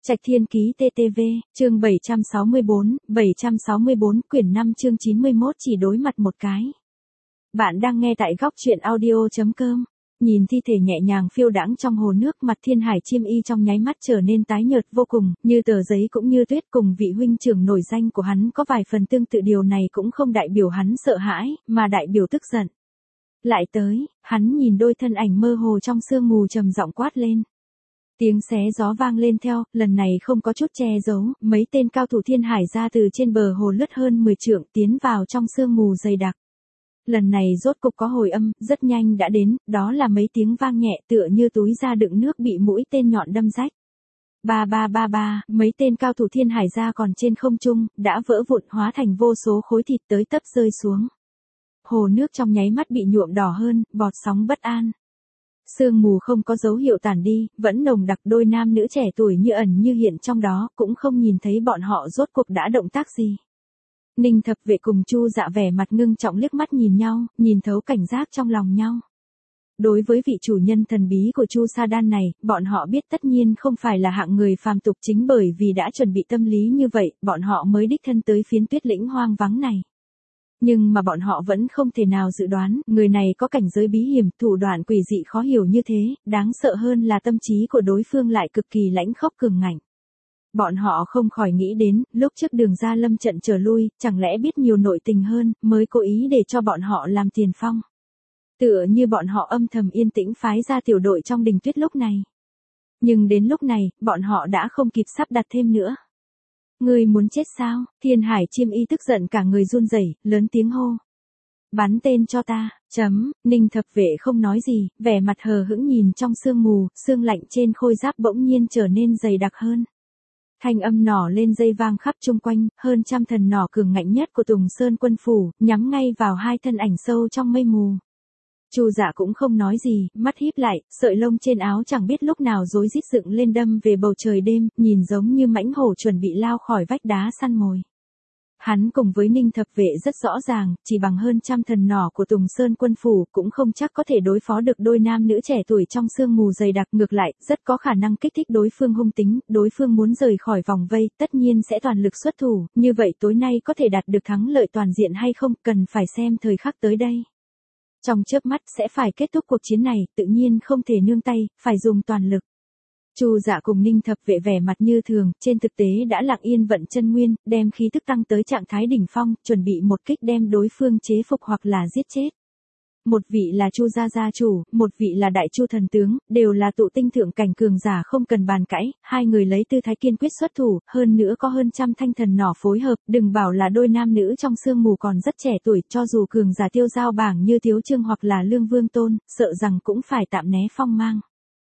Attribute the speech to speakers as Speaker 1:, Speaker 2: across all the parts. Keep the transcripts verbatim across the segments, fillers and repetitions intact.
Speaker 1: Trạch Thiên Ký tê tê vê, chương bảy trăm sáu mươi bốn, bảy trăm sáu mươi bốn, quyển năm chương chín mươi mốt chỉ đối mặt một cái. Bạn đang nghe tại góc truyện audio chấm com. Nhìn thi thể nhẹ nhàng phiêu đãng trong hồ nước, mặt Thiên Hải Chiêm Y trong nháy mắt trở nên tái nhợt vô cùng, như tờ giấy cũng như tuyết. Cùng vị huynh trưởng nổi danh của hắn có vài phần tương tự, điều này cũng không đại biểu hắn sợ hãi, mà đại biểu tức giận. Lại tới, hắn nhìn đôi thân ảnh mơ hồ trong sương mù trầm giọng quát lên. Tiếng xé gió vang lên theo, lần này không có chút che giấu, mấy tên cao thủ Thiên Hải ra từ trên bờ hồ lướt hơn mười trượng tiến vào trong sương mù dày đặc. Lần này rốt cục có hồi âm, rất nhanh đã đến, đó là mấy tiếng vang nhẹ tựa như túi da đựng nước bị mũi tên nhọn đâm rách. Ba ba ba ba, mấy tên cao thủ Thiên Hải ra còn trên không trung, đã vỡ vụn hóa thành vô số khối thịt tới tấp rơi xuống. Hồ nước trong nháy mắt bị nhuộm đỏ hơn, bọt sóng bất an. Sương mù không có dấu hiệu tản đi, vẫn nồng đặc, đôi nam nữ trẻ tuổi như ẩn như hiện trong đó, cũng không nhìn thấy bọn họ rốt cuộc đã động tác gì. Ninh Thập Vệ cùng Chu Dạ vẻ mặt ngưng trọng liếc mắt nhìn nhau, nhìn thấu cảnh giác trong lòng nhau. Đối với vị chủ nhân thần bí của Chu Sa Đan này, bọn họ biết tất nhiên không phải là hạng người phàm tục, chính bởi vì đã chuẩn bị tâm lý như vậy, bọn họ mới đích thân tới phiến tuyết lĩnh hoang vắng này. Nhưng mà bọn họ vẫn không thể nào dự đoán, người này có cảnh giới bí hiểm, thủ đoạn quỷ dị khó hiểu như thế, đáng sợ hơn là tâm trí của đối phương lại cực kỳ lãnh khốc cường ngạnh. Bọn họ không khỏi nghĩ đến, lúc trước Đường Gia lâm trận trở lui, chẳng lẽ biết nhiều nội tình hơn, mới cố ý để cho bọn họ làm tiền phong. Tựa như bọn họ âm thầm yên tĩnh phái ra tiểu đội trong đình tuyết lúc này. Nhưng đến lúc này, bọn họ đã không kịp sắp đặt thêm nữa. Ngươi muốn chết sao? Thiên Hải Chiêm Y tức giận cả người run rẩy, lớn tiếng hô. Bắn tên cho ta, chấm, Ninh Thập Vệ không nói gì, vẻ mặt hờ hững nhìn trong sương mù, sương lạnh trên khôi giáp bỗng nhiên trở nên dày đặc hơn. Thanh âm nỏ lên dây vang khắp chung quanh, hơn trăm thần nỏ cường ngạnh nhất của Tùng Sơn quân phủ, nhắm ngay vào hai thân ảnh sâu trong mây mù. Chu Dạ cũng không nói gì, mắt híp lại, sợi lông trên áo chẳng biết lúc nào rối rít dựng lên đâm về bầu trời đêm, nhìn giống như mãnh hổ chuẩn bị lao khỏi vách đá săn mồi. Hắn cùng với Ninh Thập Vệ rất rõ ràng, chỉ bằng hơn trăm thần nỏ của Tùng Sơn quân phủ cũng không chắc có thể đối phó được đôi nam nữ trẻ tuổi trong sương mù dày đặc, ngược lại, rất có khả năng kích thích đối phương hung tính, đối phương muốn rời khỏi vòng vây, tất nhiên sẽ toàn lực xuất thủ, như vậy tối nay có thể đạt được thắng lợi toàn diện hay không, cần phải xem thời khắc tới đây. Trong chớp mắt sẽ phải kết thúc cuộc chiến này, tự nhiên không thể nương tay, phải dùng toàn lực. Chu Dạ cùng Ninh Thập Vệ vẻ mặt như thường, trên thực tế đã lặng yên vận chân nguyên, đem khí tức tăng tới trạng thái đỉnh phong, chuẩn bị một kích đem đối phương chế phục hoặc là giết chết. Một vị là Chu gia gia chủ, một vị là Đại Chu thần tướng, đều là tụ tinh thượng cảnh cường giả không cần bàn cãi, hai người lấy tư thái kiên quyết xuất thủ, hơn nữa có hơn trăm thanh thần nỏ phối hợp, đừng bảo là đôi nam nữ trong sương mù còn rất trẻ tuổi, cho dù cường giả tiêu giao bảng như Tiếu Trương hoặc là Lương Vương Tôn, sợ rằng cũng phải tạm né phong mang.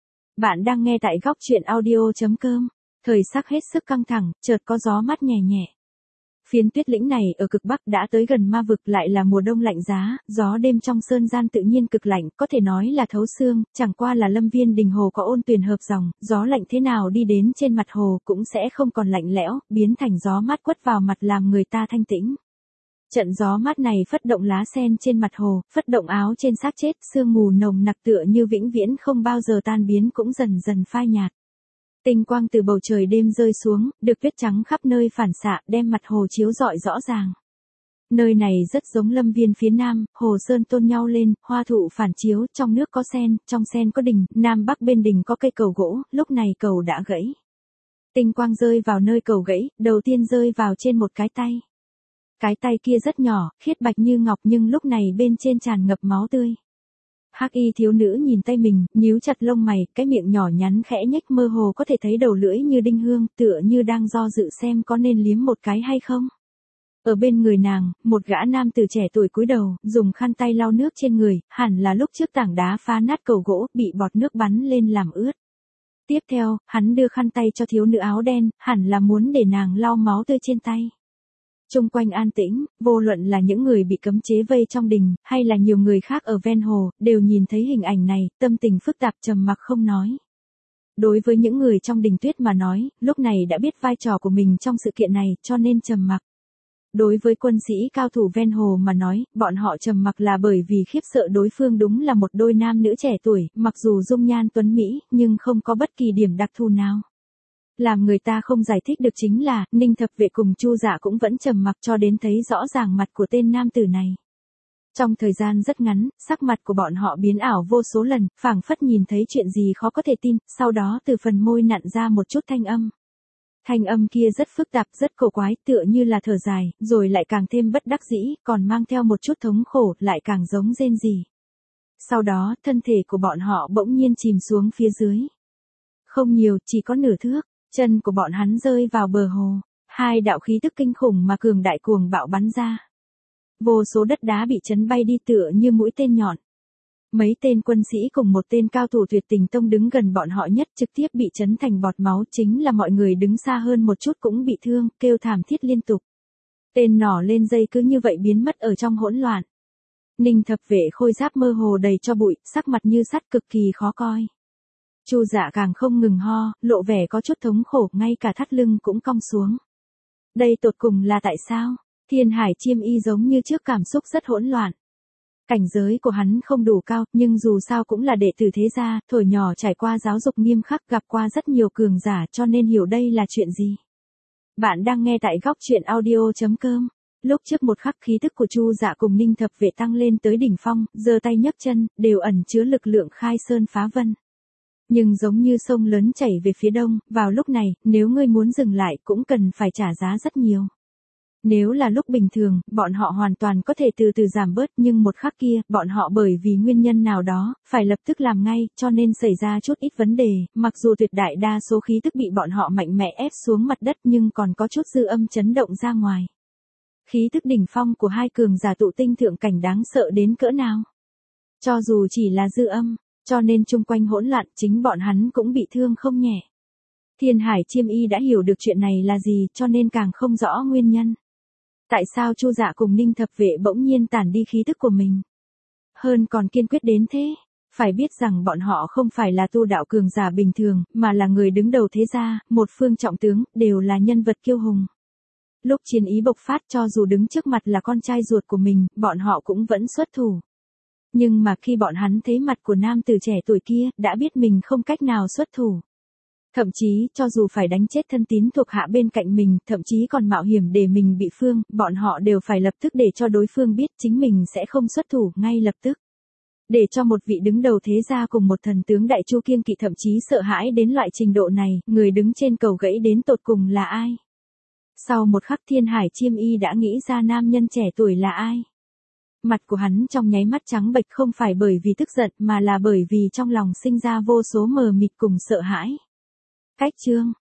Speaker 1: Bạn đang nghe tại góc truyện audio chấm com. Thời sắc hết sức căng thẳng, chợt có gió mát nhẹ nhẹ. Phiến tuyết lĩnh này ở cực bắc đã tới gần ma vực, lại là mùa đông lạnh giá, gió đêm trong sơn gian tự nhiên cực lạnh, có thể nói là thấu xương, chẳng qua là Lâm Viên Đình Hồ có ôn tuyền hợp dòng, gió lạnh thế nào đi đến trên mặt hồ cũng sẽ không còn lạnh lẽo, biến thành gió mát quất vào mặt làm người ta thanh tĩnh. Trận gió mát này phất động lá sen trên mặt hồ, phất động áo trên xác chết, sương mù nồng nặc tựa như vĩnh viễn không bao giờ tan biến cũng dần dần phai nhạt. Tinh quang từ bầu trời đêm rơi xuống, được tuyết trắng khắp nơi phản xạ, đem mặt hồ chiếu rọi rõ ràng. Nơi này rất giống Lâm Viên phía nam, hồ sơn tôn nhau lên, hoa thụ phản chiếu, trong nước có sen, trong sen có đình, nam bắc bên đình có cây cầu gỗ, lúc này cầu đã gãy. Tinh quang rơi vào nơi cầu gãy, đầu tiên rơi vào trên một cái tay. Cái tay kia rất nhỏ, khiết bạch như ngọc, nhưng lúc này bên trên tràn ngập máu tươi. Hắc y thiếu nữ nhìn tay mình, nhíu chặt lông mày, cái miệng nhỏ nhắn khẽ nhếch, mơ hồ có thể thấy đầu lưỡi như đinh hương, tựa như đang do dự xem có nên liếm một cái hay không. Ở bên người nàng, một gã nam tử trẻ tuổi cúi đầu, dùng khăn tay lau nước trên người, hẳn là lúc trước tảng đá phá nát cầu gỗ, bị bọt nước bắn lên làm ướt. Tiếp theo, hắn đưa khăn tay cho thiếu nữ áo đen, hẳn là muốn để nàng lau máu tươi trên tay. Trung quanh an tĩnh, vô luận là những người bị cấm chế vây trong đình, hay là nhiều người khác ở ven hồ, đều nhìn thấy hình ảnh này, tâm tình phức tạp trầm mặc không nói. Đối với những người trong đình tuyết mà nói, lúc này đã biết vai trò của mình trong sự kiện này, cho nên trầm mặc. Đối với quân sĩ cao thủ ven hồ mà nói, bọn họ trầm mặc là bởi vì khiếp sợ đối phương đúng là một đôi nam nữ trẻ tuổi, mặc dù dung nhan tuấn mỹ, nhưng không có bất kỳ điểm đặc thù nào. Làm người ta không giải thích được chính là, Ninh Thập Vệ cùng Chu Dạ cũng vẫn trầm mặc cho đến thấy rõ ràng mặt của tên nam tử này. Trong thời gian rất ngắn, sắc mặt của bọn họ biến ảo vô số lần, phảng phất nhìn thấy chuyện gì khó có thể tin, sau đó từ phần môi nặn ra một chút thanh âm. Thanh âm kia rất phức tạp, rất cổ quái, tựa như là thở dài, rồi lại càng thêm bất đắc dĩ, còn mang theo một chút thống khổ, lại càng giống rên rỉ. Sau đó, thân thể của bọn họ bỗng nhiên chìm xuống phía dưới. Không nhiều, chỉ có nửa thước, chân của bọn hắn rơi vào bờ hồ, hai đạo khí tức kinh khủng mà cường đại cuồng bạo bắn ra. Vô số đất đá bị chấn bay đi tựa như mũi tên nhọn. Mấy tên quân sĩ cùng một tên cao thủ tuyệt tình tông đứng gần bọn họ nhất trực tiếp bị chấn thành bọt máu, chính là mọi người đứng xa hơn một chút cũng bị thương, kêu thảm thiết liên tục. Tên nỏ lên dây cứ như vậy biến mất ở trong hỗn loạn. Ninh Thập Vệ khôi giáp mơ hồ đầy cho bụi, sắc mặt như sắt cực kỳ khó coi. Chu Dạ càng không ngừng ho, lộ vẻ có chút thống khổ, ngay cả thắt lưng cũng cong xuống. Đây tột cùng là tại sao? Thiên Hải Chiêm Y giống như trước cảm xúc rất hỗn loạn. Cảnh giới của hắn không đủ cao, nhưng dù sao cũng là đệ tử thế gia, thuở nhỏ trải qua giáo dục nghiêm khắc, gặp qua rất nhiều cường giả cho nên hiểu đây là chuyện gì. Bạn đang nghe tại góc truyện audio chấm com. Lúc trước một khắc khí tức của Chu Dạ cùng Ninh Thập Vệ tăng lên tới đỉnh phong, giơ tay nhấc chân, đều ẩn chứa lực lượng khai sơn phá vân. Nhưng giống như sông lớn chảy về phía đông, vào lúc này, nếu ngươi muốn dừng lại cũng cần phải trả giá rất nhiều. Nếu là lúc bình thường, bọn họ hoàn toàn có thể từ từ giảm bớt, nhưng một khắc kia, bọn họ bởi vì nguyên nhân nào đó, phải lập tức làm ngay, cho nên xảy ra chút ít vấn đề, mặc dù tuyệt đại đa số khí tức bị bọn họ mạnh mẽ ép xuống mặt đất nhưng còn có chút dư âm chấn động ra ngoài. Khí tức đỉnh phong của hai cường giả tụ tinh thượng cảnh đáng sợ đến cỡ nào. Cho dù chỉ là dư âm, cho nên chung quanh hỗn loạn, chính bọn hắn cũng bị thương không nhẹ. Thiên Hải Chiêm Y đã hiểu được chuyện này là gì, cho nên càng không rõ nguyên nhân. Tại sao Chu Dạ cùng Ninh Thập Vệ bỗng nhiên tản đi khí tức của mình? Hơn còn kiên quyết đến thế. Phải biết rằng bọn họ không phải là tu đạo cường giả bình thường, mà là người đứng đầu thế gia, một phương trọng tướng, đều là nhân vật kiêu hùng. Lúc chiến ý bộc phát, cho dù đứng trước mặt là con trai ruột của mình, bọn họ cũng vẫn xuất thủ. Nhưng mà khi bọn hắn thấy mặt của nam tử trẻ tuổi kia, đã biết mình không cách nào xuất thủ. Thậm chí, cho dù phải đánh chết thân tín thuộc hạ bên cạnh mình, thậm chí còn mạo hiểm để mình bị thương, bọn họ đều phải lập tức để cho đối phương biết chính mình sẽ không xuất thủ ngay lập tức. Để cho một vị đứng đầu thế gia cùng một thần tướng đại chu kiêng kỵ thậm chí sợ hãi đến loại trình độ này, người đứng trên cầu gãy đến tột cùng là ai? Sau một khắc Thiên Hải Chiêm Y đã nghĩ ra nam nhân trẻ tuổi là ai? Mặt của hắn trong nháy mắt trắng bệch không phải bởi vì tức giận mà là bởi vì trong lòng sinh ra vô số mờ mịt cùng sợ hãi. Cách chương,